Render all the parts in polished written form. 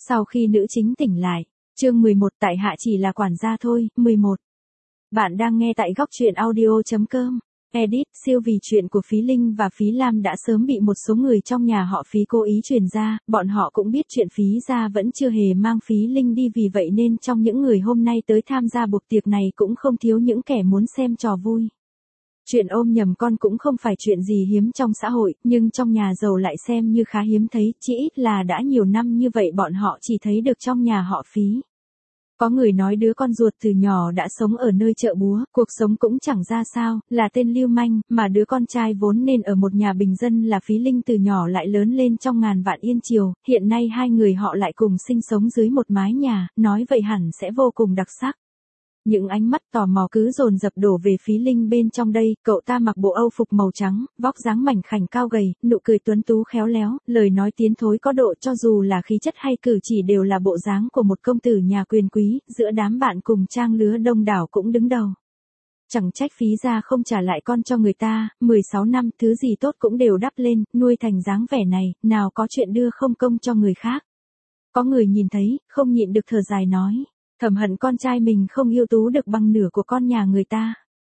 Sau khi nữ chính tỉnh lại, chương 11 tại hạ chỉ là quản gia thôi, 11. Bạn đang nghe tại góc truyện audio.com. Edit, siêu vì chuyện của Phí Linh và Phí Lam đã sớm bị một số người trong nhà họ Phí cố ý truyền ra, bọn họ cũng biết chuyện Phí gia vẫn chưa hề mang Phí Linh đi, vì vậy nên trong những người hôm nay tới tham gia buổi tiệc này cũng không thiếu những kẻ muốn xem trò vui. Chuyện ôm nhầm con cũng không phải chuyện gì hiếm trong xã hội, nhưng trong nhà giàu lại xem như khá hiếm thấy, chỉ ít là đã nhiều năm như vậy bọn họ chỉ thấy được trong nhà họ Phí. Có người nói đứa con ruột từ nhỏ đã sống ở nơi chợ búa, cuộc sống cũng chẳng ra sao, là tên lưu manh, mà đứa con trai vốn nên ở một nhà bình dân là Phí Linh từ nhỏ lại lớn lên trong ngàn vạn yên triều, hiện nay hai người họ lại cùng sinh sống dưới một mái nhà, nói vậy hẳn sẽ vô cùng đặc sắc. Những ánh mắt tò mò cứ dồn dập đổ về Phí Linh bên trong đây, cậu ta mặc bộ âu phục màu trắng, vóc dáng mảnh khảnh cao gầy, nụ cười tuấn tú khéo léo, lời nói tiến thối có độ, cho dù là khí chất hay cử chỉ đều là bộ dáng của một công tử nhà quyền quý, giữa đám bạn cùng trang lứa đông đảo cũng đứng đầu. Chẳng trách Phí gia không trả lại con cho người ta, 16 năm, thứ gì tốt cũng đều đắp lên, nuôi thành dáng vẻ này, nào có chuyện đưa không công cho người khác. Có người nhìn thấy, không nhịn được thở dài nói. Thầm hận con trai mình không ưu tú được bằng nửa của con nhà người ta.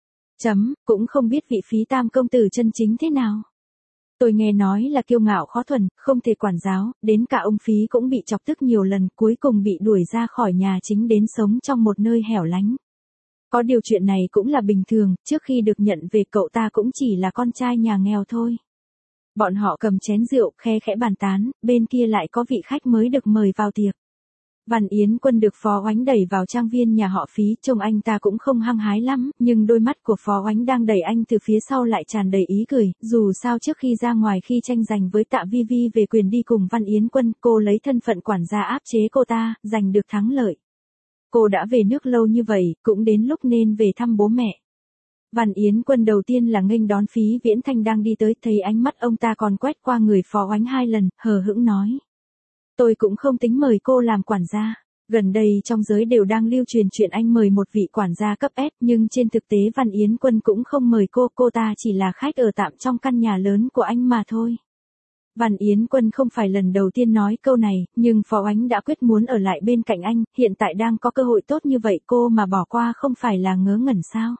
Cũng không biết vị Phí tam công tử chân chính thế nào. Tôi nghe nói là kiêu ngạo khó thuần, không thể quản giáo, đến cả ông Phí cũng bị chọc tức nhiều lần, cuối cùng bị đuổi ra khỏi nhà chính đến sống trong một nơi hẻo lánh. Có điều chuyện này cũng là bình thường, trước khi được nhận về cậu ta cũng chỉ là con trai nhà nghèo thôi. Bọn họ cầm chén rượu, khe khẽ bàn tán, bên kia lại có vị khách mới được mời vào tiệc. Văn Yến Quân được Phó Oánh đẩy vào trang viên nhà họ Phí, trông anh ta cũng không hăng hái lắm, nhưng đôi mắt của Phó Oánh đang đẩy anh từ phía sau lại tràn đầy ý cười, dù sao trước khi ra ngoài khi tranh giành với Tạ Vi Vi về quyền đi cùng Văn Yến Quân, cô lấy thân phận quản gia áp chế cô ta, giành được thắng lợi. Cô đã về nước lâu như vậy, cũng đến lúc nên về thăm bố mẹ. Văn Yến Quân đầu tiên là nghênh đón Phí Viễn Thanh đang đi tới, thấy ánh mắt ông ta còn quét qua người Phó Oánh 2 lần, hờ hững nói. Tôi cũng không tính mời cô làm quản gia. Gần đây trong giới đều đang lưu truyền chuyện anh mời một vị quản gia cấp S, nhưng trên thực tế Văn Yến Quân cũng không mời cô ta chỉ là khách ở tạm trong căn nhà lớn của anh mà thôi. Văn Yến Quân không phải lần đầu tiên nói câu này, nhưng Phó Oánh đã quyết muốn ở lại bên cạnh anh, hiện tại đang có cơ hội tốt như vậy cô mà bỏ qua không phải là ngớ ngẩn sao?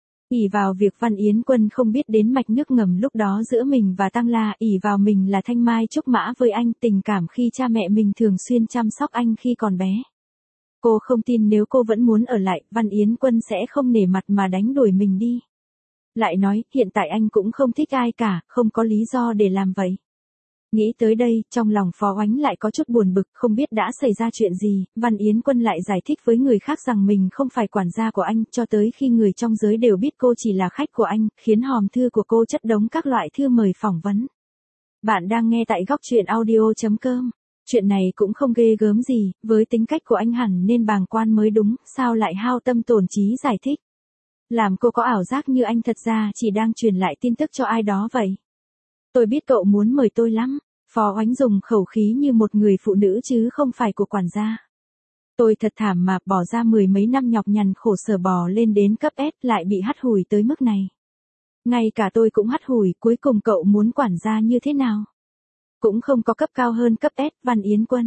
Ỷ vào việc Văn Yến Quân không biết đến mạch nước ngầm lúc đó giữa mình và Tăng La, ỷ vào mình là thanh mai trúc mã với anh, tình cảm khi cha mẹ mình thường xuyên chăm sóc anh khi còn bé. Cô không tin nếu cô vẫn muốn ở lại, Văn Yến Quân sẽ không nể mặt mà đánh đuổi mình đi. Lại nói, hiện tại anh cũng không thích ai cả, không có lý do để làm vậy. Nghĩ tới đây, trong lòng Phó Oánh lại có chút buồn bực, không biết đã xảy ra chuyện gì, Văn Yến Quân lại giải thích với người khác rằng mình không phải quản gia của anh, cho tới khi người trong giới đều biết cô chỉ là khách của anh, khiến hòm thư của cô chất đống các loại thư mời phỏng vấn. Bạn đang nghe tại góc truyện audio.com. Chuyện này cũng không ghê gớm gì, với tính cách của anh hẳn nên bàng quan mới đúng, sao lại hao tâm tổn trí giải thích. Làm cô có ảo giác như anh thật ra chỉ đang truyền lại tin tức cho ai đó vậy. Tôi biết cậu muốn mời tôi lắm. Phó Oánh dùng khẩu khí như một người phụ nữ chứ không phải của quản gia. Tôi thật thảm mà, bỏ ra 10 mấy năm nhọc nhằn khổ sở bò lên đến cấp S lại bị hắt hủi tới mức này. Ngay cả tôi cũng hắt hủi, cuối cùng cậu muốn quản gia như thế nào? Cũng không có cấp cao hơn cấp S, Văn Yến Quân.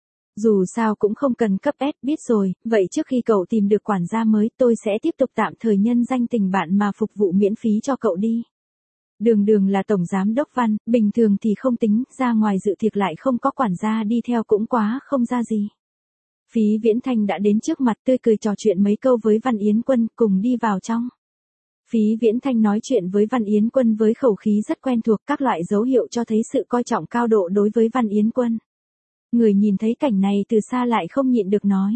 Dù sao cũng không cần cấp S, biết rồi, vậy trước khi cậu tìm được quản gia mới tôi sẽ tiếp tục tạm thời nhân danh tình bạn mà phục vụ miễn phí cho cậu đi. Đường là tổng giám đốc Văn, bình thường thì không tính, ra ngoài dự tiệc lại không có quản gia đi theo cũng quá không ra gì. Phí Viễn Thanh đã đến trước mặt tươi cười trò chuyện mấy câu với Văn Yến Quân, cùng đi vào trong. Phí Viễn Thanh nói chuyện với Văn Yến Quân với khẩu khí rất quen thuộc, các loại dấu hiệu cho thấy sự coi trọng cao độ đối với Văn Yến Quân. Người nhìn thấy cảnh này từ xa lại không nhịn được nói.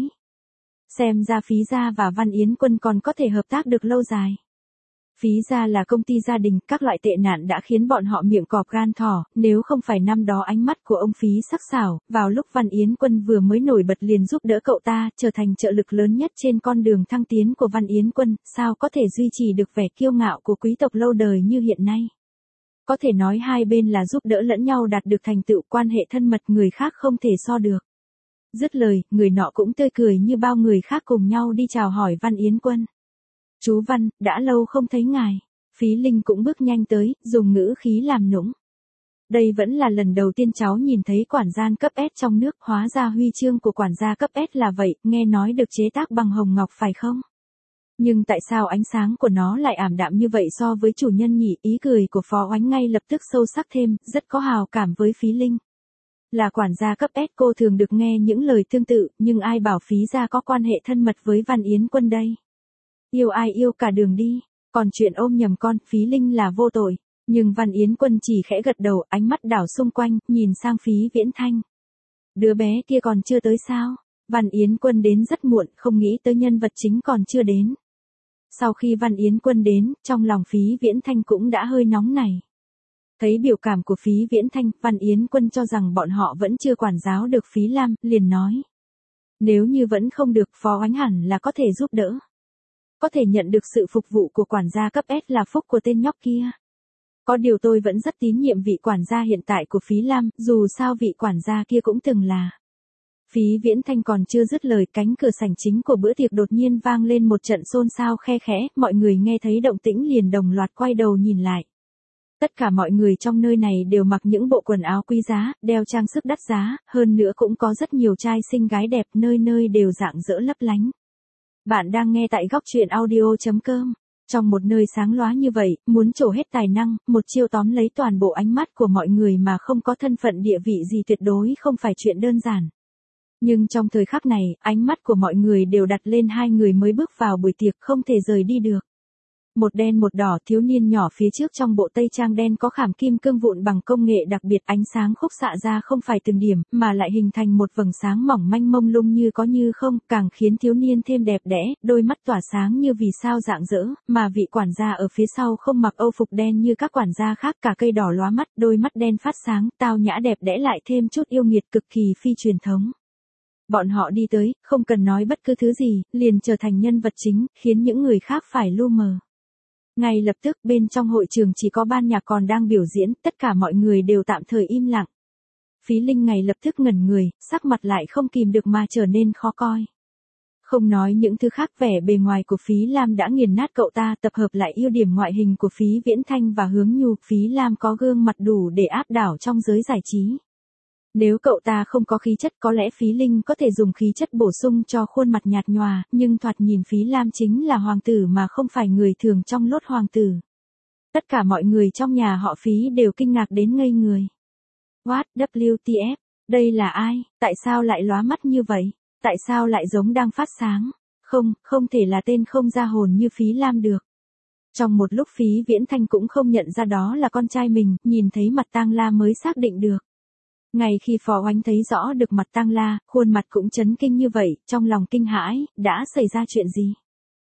Xem ra Phí gia và Văn Yến Quân còn có thể hợp tác được lâu dài. Phí gia là công ty gia đình, các loại tệ nạn đã khiến bọn họ miệng cọp gan thỏ, nếu không phải năm đó ánh mắt của ông Phí sắc sảo, vào lúc Văn Yến Quân vừa mới nổi bật liền giúp đỡ cậu ta, trở thành trợ lực lớn nhất trên con đường thăng tiến của Văn Yến Quân, sao có thể duy trì được vẻ kiêu ngạo của quý tộc lâu đời như hiện nay. Có thể nói hai bên là giúp đỡ lẫn nhau đạt được thành tựu, quan hệ thân mật người khác không thể so được. Dứt lời, người nọ cũng tươi cười như bao người khác cùng nhau đi chào hỏi Văn Yến Quân. Chú Văn, đã lâu không thấy ngài. Phí Linh cũng bước nhanh tới, dùng ngữ khí làm nũng. Đây vẫn là lần đầu tiên cháu nhìn thấy quản gian cấp S trong nước, hóa ra huy chương của quản gia cấp S là vậy, nghe nói được chế tác bằng hồng ngọc phải không? Nhưng tại sao ánh sáng của nó lại ảm đạm như vậy so với chủ nhân nhỉ? Ý cười của Phó Oánh ngay lập tức sâu sắc thêm, rất có hào cảm với Phí Linh. Là quản gia cấp S cô thường được nghe những lời tương tự, nhưng ai bảo Phí gia có quan hệ thân mật với Văn Yến Quân đây? Yêu ai yêu cả đường đi, còn chuyện ôm nhầm con, Phí Linh là vô tội. Nhưng Văn Yến Quân chỉ khẽ gật đầu, ánh mắt đảo xung quanh, nhìn sang Phí Viễn Thanh. Đứa bé kia còn chưa tới sao? Văn Yến Quân đến rất muộn, không nghĩ tới nhân vật chính còn chưa đến. Sau khi Văn Yến Quân đến, trong lòng Phí Viễn Thanh cũng đã hơi nóng này. Thấy biểu cảm của Phí Viễn Thanh, Văn Yến Quân cho rằng bọn họ vẫn chưa quản giáo được Phí Lam, liền nói. Nếu như vẫn không được, Phó Oánh hẳn là có thể giúp đỡ. Có thể nhận được sự phục vụ của quản gia cấp S là phúc của tên nhóc kia. Có điều tôi vẫn rất tín nhiệm vị quản gia hiện tại của Phí Lam, dù sao vị quản gia kia cũng từng là. Phí Viễn Thanh còn chưa dứt lời, cánh cửa sảnh chính của bữa tiệc đột nhiên vang lên một trận xôn xao khe khẽ, mọi người nghe thấy động tĩnh liền đồng loạt quay đầu nhìn lại. Tất cả mọi người trong nơi này đều mặc những bộ quần áo quý giá, đeo trang sức đắt giá, hơn nữa cũng có rất nhiều trai xinh gái đẹp, nơi nơi đều rạng rỡ lấp lánh. Bạn đang nghe tại góc truyện audio.com. Trong một nơi sáng lóa như vậy, muốn trổ hết tài năng, một chiêu tóm lấy toàn bộ ánh mắt của mọi người mà không có thân phận địa vị gì tuyệt đối không phải chuyện đơn giản. Nhưng trong thời khắc này, ánh mắt của mọi người đều đặt lên hai người mới bước vào buổi tiệc không thể rời đi được. Một đen một đỏ, thiếu niên nhỏ phía trước trong bộ tây trang đen có khảm kim cương vụn bằng công nghệ đặc biệt, ánh sáng khúc xạ ra không phải từng điểm, mà lại hình thành một vầng sáng mỏng manh mông lung như có như không, càng khiến thiếu niên thêm đẹp đẽ, đôi mắt tỏa sáng như vì sao rạng rỡ, mà vị quản gia ở phía sau không mặc âu phục đen như các quản gia khác, cả cây đỏ lóa mắt, đôi mắt đen phát sáng, tao nhã đẹp đẽ lại thêm chút yêu nghiệt, cực kỳ phi truyền thống. Bọn họ đi tới, không cần nói bất cứ thứ gì, liền trở thành nhân vật chính, khiến những người khác phải lu mờ. Ngay lập tức bên trong hội trường chỉ có ban nhạc còn đang biểu diễn, tất cả mọi người đều tạm thời im lặng. Phí Linh ngay lập tức ngẩn người, sắc mặt lại không kìm được mà trở nên khó coi. Không nói những thứ khác, vẻ bề ngoài của Phí Lam đã nghiền nát cậu ta, tập hợp lại ưu điểm ngoại hình của Phí Viễn Thanh và Hướng Nhu, Phí Lam có gương mặt đủ để áp đảo trong giới giải trí. Nếu cậu ta không có khí chất có lẽ Phí Linh có thể dùng khí chất bổ sung cho khuôn mặt nhạt nhòa, nhưng thoạt nhìn Phí Lam chính là hoàng tử mà không phải người thường trong lốt hoàng tử. Tất cả mọi người trong nhà họ Phí đều kinh ngạc đến ngây người. What, WTF, đây là ai, tại sao lại lóa mắt như vậy, tại sao lại giống đang phát sáng, không thể là tên không ra hồn như Phí Lam được. Trong một lúc Phí Viễn Thanh cũng không nhận ra đó là con trai mình, nhìn thấy mặt Tang La mới xác định được. Ngay khi Phó Oánh thấy rõ được mặt Tang La, khuôn mặt cũng chấn kinh như vậy, trong lòng kinh hãi, đã xảy ra chuyện gì?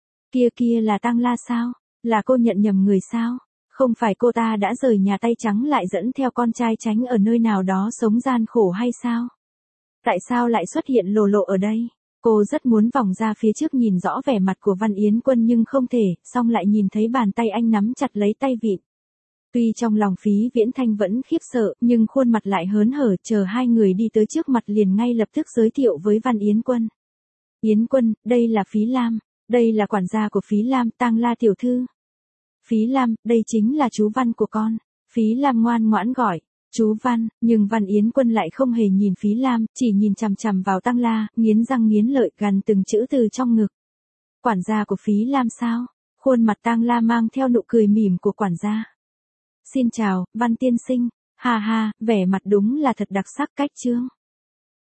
Kia là Tang La sao? Là cô nhận nhầm người sao? Không phải cô ta đã rời nhà tay trắng lại dẫn theo con trai tránh ở nơi nào đó sống gian khổ hay sao? Tại sao lại xuất hiện lồ lộ ở đây? Cô rất muốn vòng ra phía trước nhìn rõ vẻ mặt của Văn Yến Quân nhưng không thể, xong lại nhìn thấy bàn tay anh nắm chặt lấy tay vịn. Tuy trong lòng Phí Viễn Thanh vẫn khiếp sợ, nhưng khuôn mặt lại hớn hở, chờ hai người đi tới trước mặt liền ngay lập tức giới thiệu với Văn Yến Quân. Yến Quân, đây là Phí Lam, đây là quản gia của Phí Lam, Tang La tiểu thư. Phí Lam, đây chính là chú Văn của con. Phí Lam ngoan ngoãn gọi, chú Văn, nhưng Văn Yến Quân lại không hề nhìn Phí Lam, chỉ nhìn chằm chằm vào Tang La, nghiến răng nghiến lợi gằn từng chữ từ trong ngực. Quản gia của Phí Lam sao? Khuôn mặt Tang La mang theo nụ cười mỉm của quản gia. Xin chào, Văn tiên sinh, ha ha, vẻ mặt đúng là thật đặc sắc cách chương.